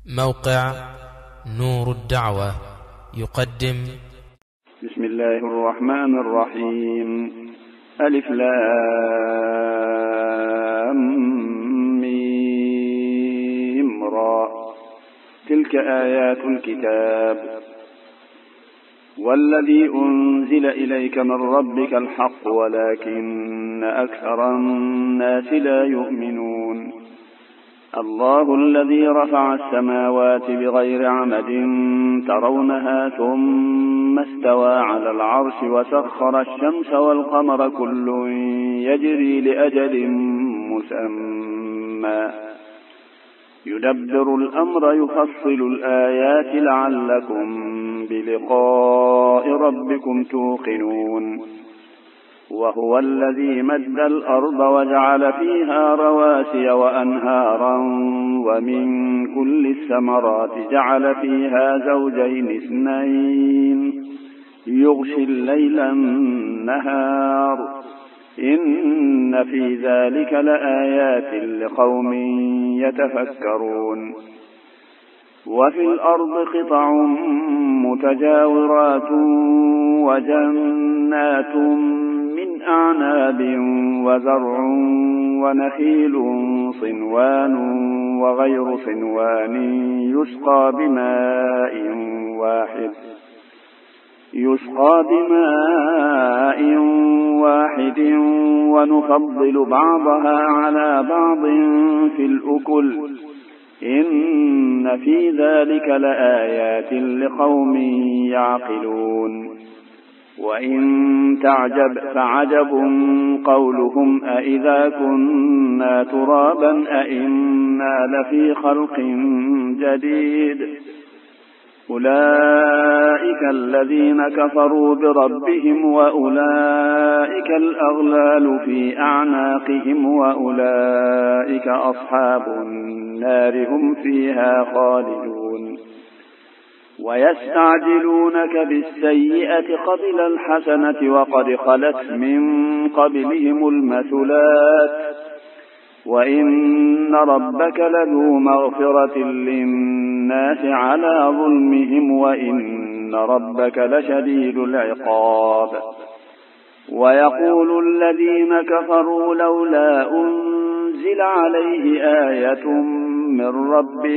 موقع نور الدعوة يقدم بسم الله الرحمن الرحيم. ألف لام ميم را. تلك آيات الكتاب والذي أنزل إليك من ربك الحق ولكن أكثر الناس لا يؤمنون. الله الذي رفع السماوات بغير عمد ترونها ثم استوى على العرش وسخر الشمس والقمر كل يجري لأجل مسمى يدبر الأمر يفصل الآيات لعلكم بلقاء ربكم توقنون. وهو الذي مد الأرض وجعل فيها رواسي وأنهارا ومن كل الثمرات جعل فيها زوجين اثنين يغشي الليل النهار إن في ذلك لآيات لقوم يتفكرون. وفي الأرض قطع متجاورات وجنات من أعناب وزرع ونخيل صنوان وغير صنوان يسقى بماء واحد ونفضل بعضها على بعض في الأكل إن في ذلك لآيات لقوم يعقلون. وإن تعجب فعجب قولهم أإذا كنا ترابا أإنا لفي خلق جديد. أولئك الذين كفروا بربهم وأولئك الأغلال في أعناقهم وأولئك أصحاب النار هم فيها خالدون. ويستعجلونك بالسيئة قبل الحسنة وقد خلت من قبلهم المثلات وإن ربك لذو مغفرة للناس على ظلمهم وإن ربك لشديد العقاب. ويقول الذين كفروا لولا أنزل عليه آية من ربه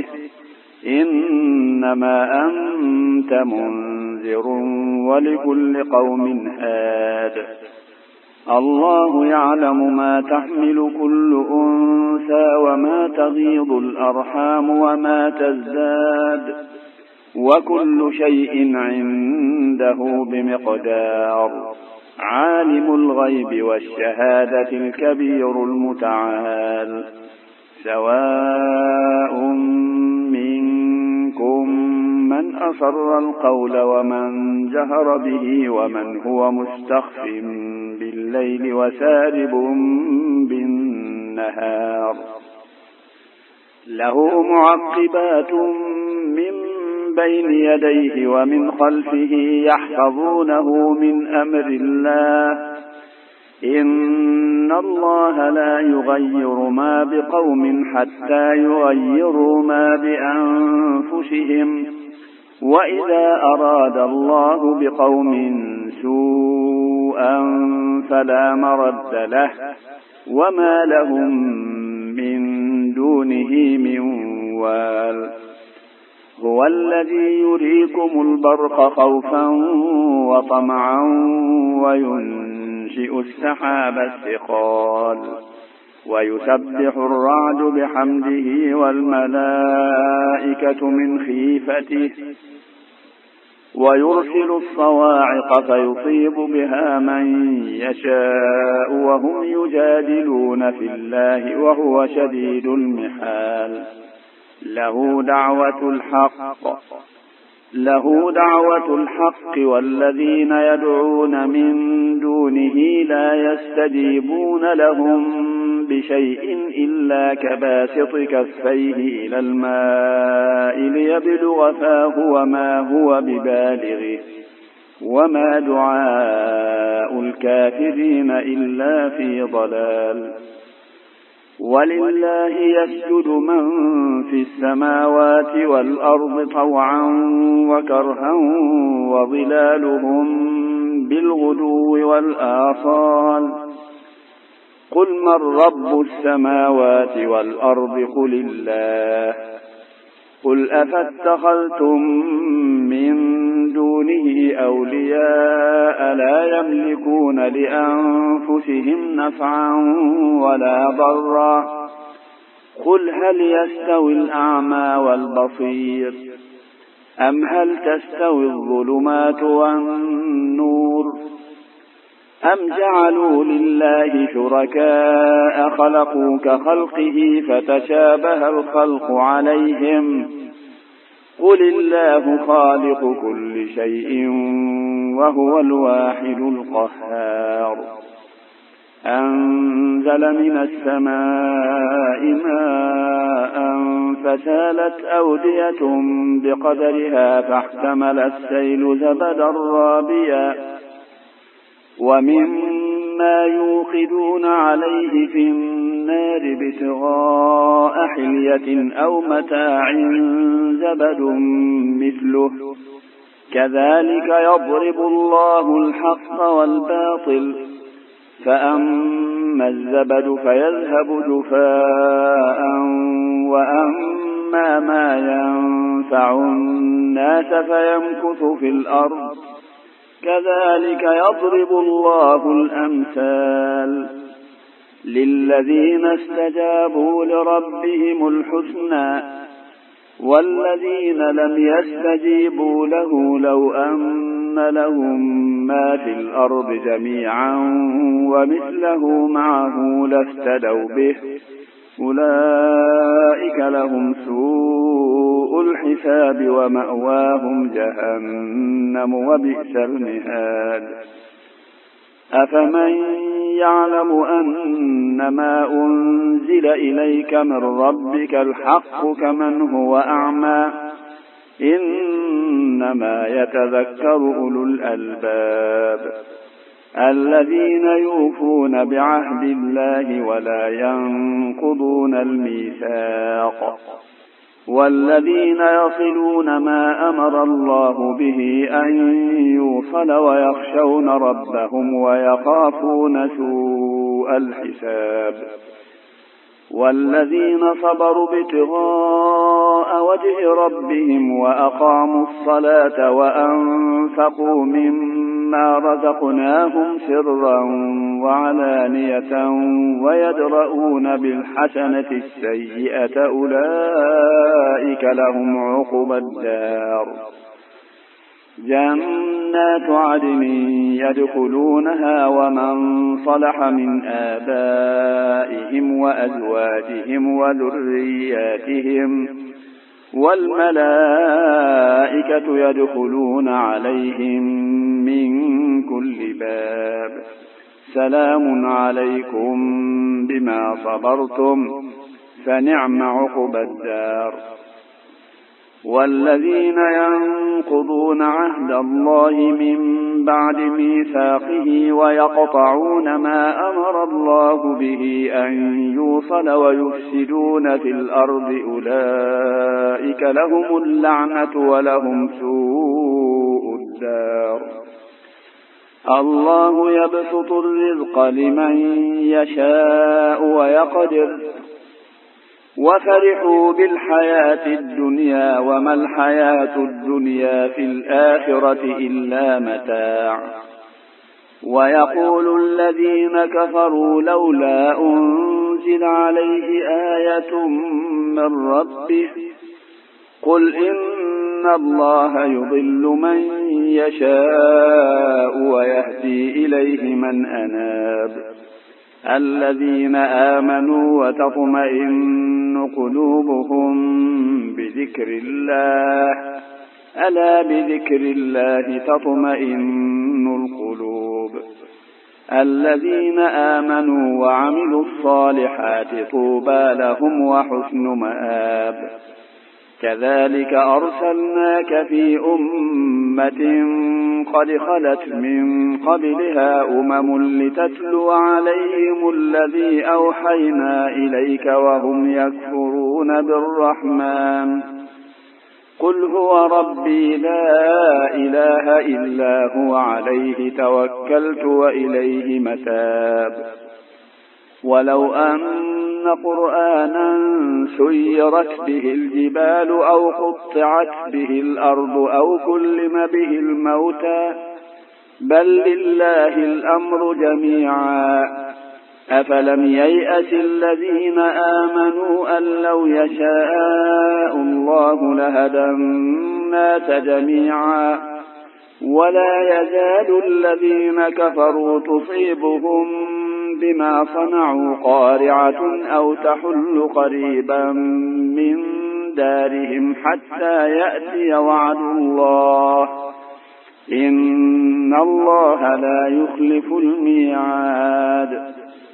إنما أنت منذر ولكل قوم هاد. الله يعلم ما تحمل كل أنثى وما تغيض الأرحام وما تزداد وكل شيء عنده بمقدار. عالم الغيب والشهادة الكبير المتعال. سواء منكم من أسر القول ومن جهر به ومن هو مستخف بالليل وسارب بالنهار. له معقبات من بين يديه ومن خلفه يحفظونه من أمر الله إن الله لا يغير ما بقوم حتى يغيروا ما بأنفسهم وإذا أراد الله بقوم سوءا فلا مرد له وما لهم من دونه من وال. هو الذي يريكم البرق خوفا وطمعا وينشئ السحاب الثقال ويسبح الرعد بحمده والملائكة من خيفته ويرسل الصواعق فيصيب بها من يشاء وهم يجادلون في الله وهو شديد المحال. له دعوة الحق والذين يدعون من دونه لا يستجيبون لهم بشيء إلا كباسط كفيه إلى الماء ليبلغ فاه وما هو ببالغه وما دعاء الكافرين إلا في ضلال. ولله يسجد من في السماوات والأرض طوعا وكرها وظلالهم بالغدو والآصال قل من رب السماوات والأرض قل الله قل أفاتخذتم من دونه أولياء لا يملكون لأنفسهم نفعا ولا ضرا قل هل يستوي الأعمى والبصير أم هل تستوي الظلمات والنور أم جعلوا لله شركاء خلقوا كخلقه فتشابه الخلق عليهم قل الله خالق كل شيء وهو الواحد القهار أنزل من السماء ماء فسالت أودية بقدرها فاحتمل السيل زبدا رابيا ومما يوقدون عليه في النار ابتغاء حلية أو متاع زبد مثله كذلك يضرب الله الحق والباطل فأما الزبد فيذهب جفاء وأما ما ينفع الناس فيمكث في الأرض كذلك يضرب الله الأمثال للذين استجابوا لربهم الحسنى والذين لم يستجيبوا له لو أن لهم ما في الأرض جميعا ومثله معه لافتدوا به أولئك لهم سوء الحساب ومأواهم جهنم وبئس المهاد أفمن يعلم أنما أنزل إليك من ربك الحق كمن هو أعمى إنما يتذكر أولو الألباب الذين يوفون بعهد الله ولا ينقضون الميثاق والذين يصلون ما أمر الله به أن يوصل ويخشون ربهم ويخافون سوء الحساب والذين صبروا ابتغاء وجه ربهم وأقاموا الصلاة وأنفقوا مما رزقناهم سرا وعلانية ويدرؤون بالحسنة السيئة أولئك لهم عقبى الدار جنات عدن يدخلونها ومن صلح من آبائهم وأزواجهم وذرياتهم والملائكة يدخلون عليهم من كل باب سلام عليكم بما صبرتم فنعم عقبى الدار والذين ينقضون عهد الله من بعد ميثاقه ويقطعون ما أمر الله به أن يوصل ويفسدون في الأرض أولئك لهم اللعنة ولهم سوء الدار الله يبسط الرزق لمن يشاء ويقدر وفرحوا بالحياة الدنيا وما الحياة الدنيا في الآخرة إلا متاع ويقول الذين كفروا لولا أنزل عليه آية من ربه قل إن الله يضل من يشاء ويهدي إليه من أناب الذين آمنوا وتطمئن قلوبهم بذكر الله ألا بذكر الله تطمئن القلوب الذين آمنوا وعملوا الصالحات طوبى لهم وحسن مآب كذلك أرسلناك في أمة قد خلت من قبلها لتتلو عليهم الذي أوحينا إليك وهم يكفرون بالرحمن قل هو ربي لا إله إلا هو عليه توكلت وإليه متاب ولو أن قرآنا سيرت به الجبال أو قطعت به الأرض أو كلم به الموتى بل لله الأمر جميعا أفلم ييأس الذين آمنوا أن لو يشاء الله لهدى الناس جميعا ولا يزال الذين كفروا تصيبهم بما صنعوا قارعة أو تحل قريبا من دارهم حتى يأتي وعد الله إن الله لا يخلف الميعاد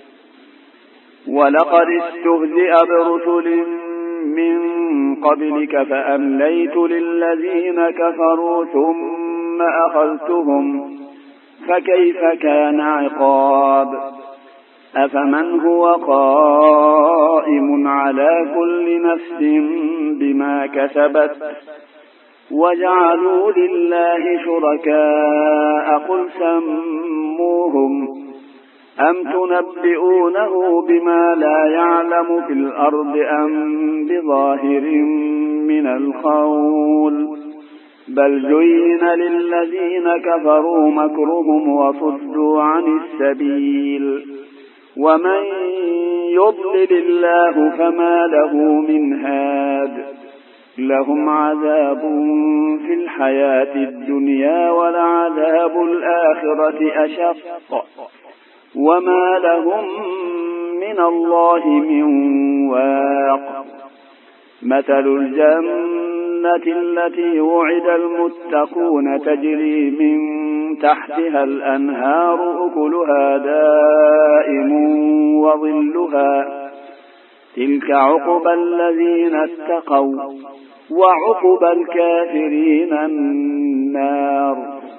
ولقد استهزئ برسل من قبلك فأمليت للذين كفروا ثم أخذتهم فكيف كان عقاب أفمن هو قائم على كل نفس بما كسبت وجعلوا لله شركاء قل سموهم أم تنبئونه بما لا يعلم في الأرض أم بظاهر من القول بل زين للذين كفروا مكرهم وصدوا عن السبيل ومن يضلل الله فما له من هاد لهم عذاب في الحياة الدنيا ولعذاب الآخرة أشق وما لهم من الله من واق مثل الجنة التي وعد المتقون تجري من تحتها الأنهار أكلها دائم وظلها تلك عقبى الذين اتقوا وعقبى الكافرين النار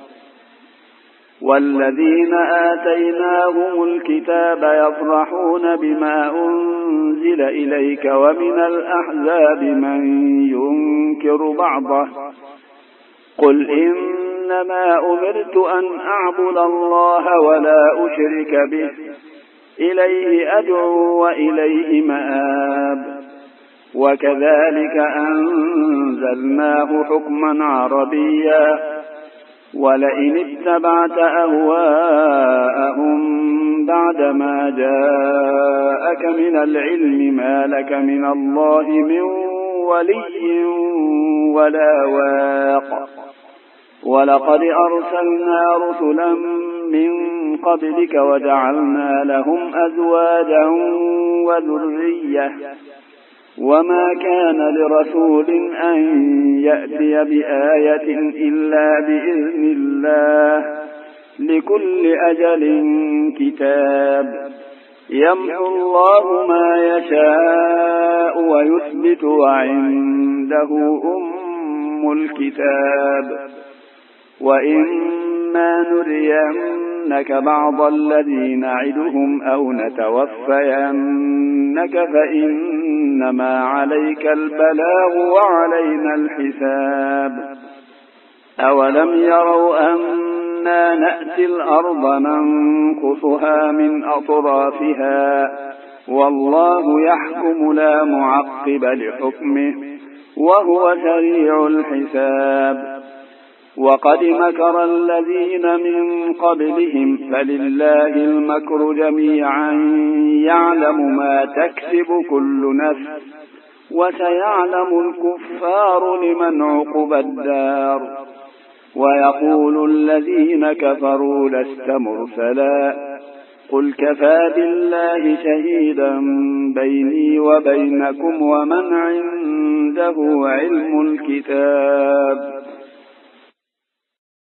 والذين آتيناهم الكتاب يفرحون بما أنزل إليك ومن الأحزاب من ينكر بعضه قل إنما أمرت أن أعبد الله ولا أشرك به إليه أدعو وإليه مآب وكذلك أنزلناه حكما عربيا ولئن اتبعت أهواءهم بعدما جاءك من العلم ما لك من الله من ولي ولا واق ولقد أرسلنا رسلا من قبلك وجعلنا لهم أزواجا وذرية وما كان لرسول أن يأتي بآية إلا بإذن الله لكل أجل كتاب يمحو الله ما يشاء ويثبت وعنده أم الكتاب وإما نرينك بعض الذي نعدهم أو نتوفينك فإنما عليك البلاغ وعلينا الحساب أولم يروا أنا نأتي الأرض ننقصها من أطرافها والله يحكم لا معقب لحكمه وهو سريع الحساب وقد مكر الذين من قبلهم فلله المكر جميعا يعلم ما تكسب كل نفس وسيعلم الكفار لمن عقبى الدار ويقول الذين كفروا لست مرسلا قل كفى بالله شهيدا بيني وبينكم ومن عنده علم الكتاب